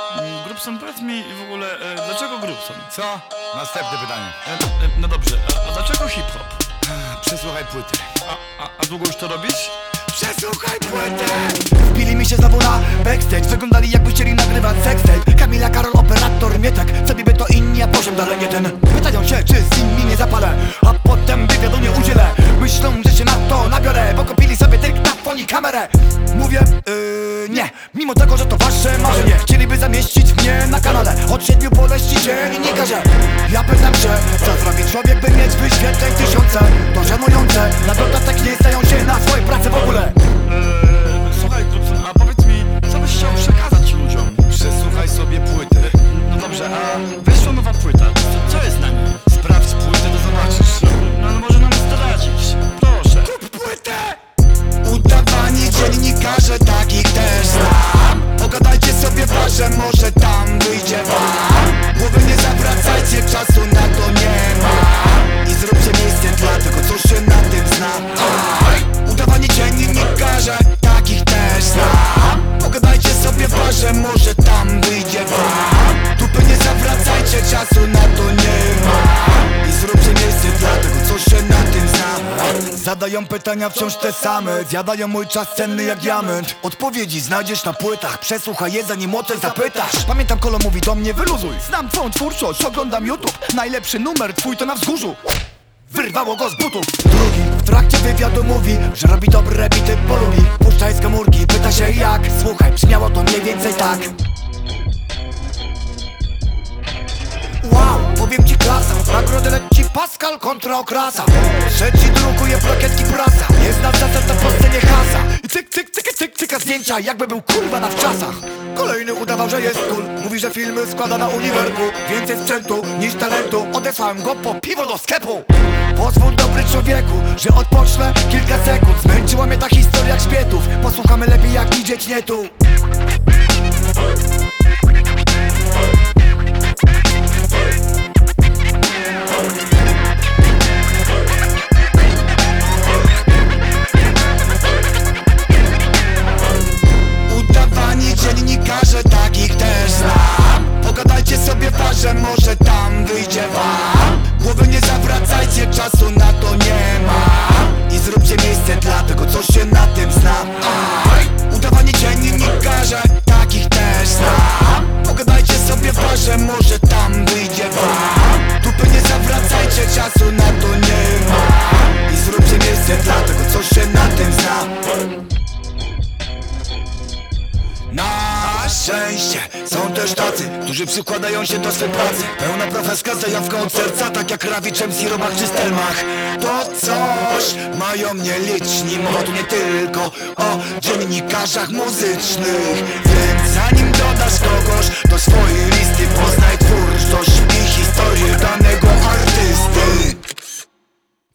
Grubson, powiedz mi w ogóle, dlaczego Grubson? Co? Następne pytanie. No dobrze, a dlaczego hip-hop? Przesłuchaj płyty. A długo już to robisz? Przesłuchaj płytę! Wbili mi się znowu na backstage. Wyglądali jakby chcieli nagrywać sextape. Kamila, Karol, operator, Mietek. Sobie by to inni, a poziom dalej nie ten. Pytają się, czy z nimi nie zapalę, a potem wywiadu nie udzielę. Myślą, że się na to nabiorę, bo kupili sobie dyktafon i kamerę. Mówię, nie, mimo tego, że to wasze marzenie. Chcieliby zamieścić mnie na kanale. Od 7 boleści dziennikarze. Ja pytam się, co zrobi człowiek, by mieć wyświetleń tysiące. To żenujące, na dodatek nie stają się na swojej pracy w ogóle. Słuchaj Grubson, a powiedz mi, co byś chciał przekazać ludziom? Przesłuchaj sobie płytę. No dobrze, a wyszła nowa płyta, co jest na niej? Sprawdź płytę, to zobaczysz. No może nam zdradzić, proszę. Kup płytę! Udawani dziennikarze, takich też znam. Pogadajcie sobie w barze, może tam wyjdzie wam. Głowy nie zawracajcie, czasu na to nie ma. I zróbcie miejsce dla tego, co się na tym zna. Udawani dziennikarze, takich też znam. Pogadajcie sobie w barze, może tam wyjdzie wam. Dupy nie zawracajcie, czasu na to nie ma. I zróbcie miejsce dla tego, co się na tym zna. Zadają pytania wciąż te same. Zjadają mój czas cenny jak diament. Odpowiedzi znajdziesz na płytach. Przesłuchaj je, zanim o coś zapytasz. Pamiętam, Kolo mówi do mnie, wyluzuj. Znam twą twórczość, oglądam YouTube. Najlepszy numer twój to na wzgórzu. Wyrwało go z butów. Drugi w trakcie wywiadu mówi, że robi dobre bity, polubi. Puszczaj z komórki, pyta się jak. Słuchaj, brzmiało to mniej więcej tak. Wow, powiem ci klasa. W nagrodę leci Pascal kontra okrasa. Trzeci drukuje plakietki prasa. Jest na czasach, to po scenie hasa. I cyk, cyk, cyk, cyk, cyka zdjęcia, jakby był kurwa na wczasach. Kolejny udawał, że jest cool. Mówi, że filmy składa na uniwerku. Więcej sprzętu niż talentu. Odesłałem go po piwo do sklepu. Pozwól, dobry człowieku, że odpocznę kilka sekund. Zmęczyła mnie ta historia grzbietów. Posłuchamy lepiej, jak widzieć nie tu. Dziennikarze, takich też znam. Pogadajcie sobie w barze, może tam wyjdzie wam. Głowy nie zawracajcie, czasu na to nie ma. I zróbcie miejsce dla tego, co się na tym zna. Udawani dziennikarze, takich też znam. Pogadajcie sobie w barze, może tam wyjdzie wam. Dupy nie zawracajcie, czasu na to nie ma. I zróbcie miejsce dla tego, co się na tym zna. Na szczęście są też tacy, którzy przykładają się do swej pracy. Pełna profeska z zajawką od serca, tak jak Rawiczem, Sirobach czy Stelmach. To coś mają mnie liczni, mowa tu nie tylko o dziennikarzach muzycznych. Więc zanim dodasz kogoś do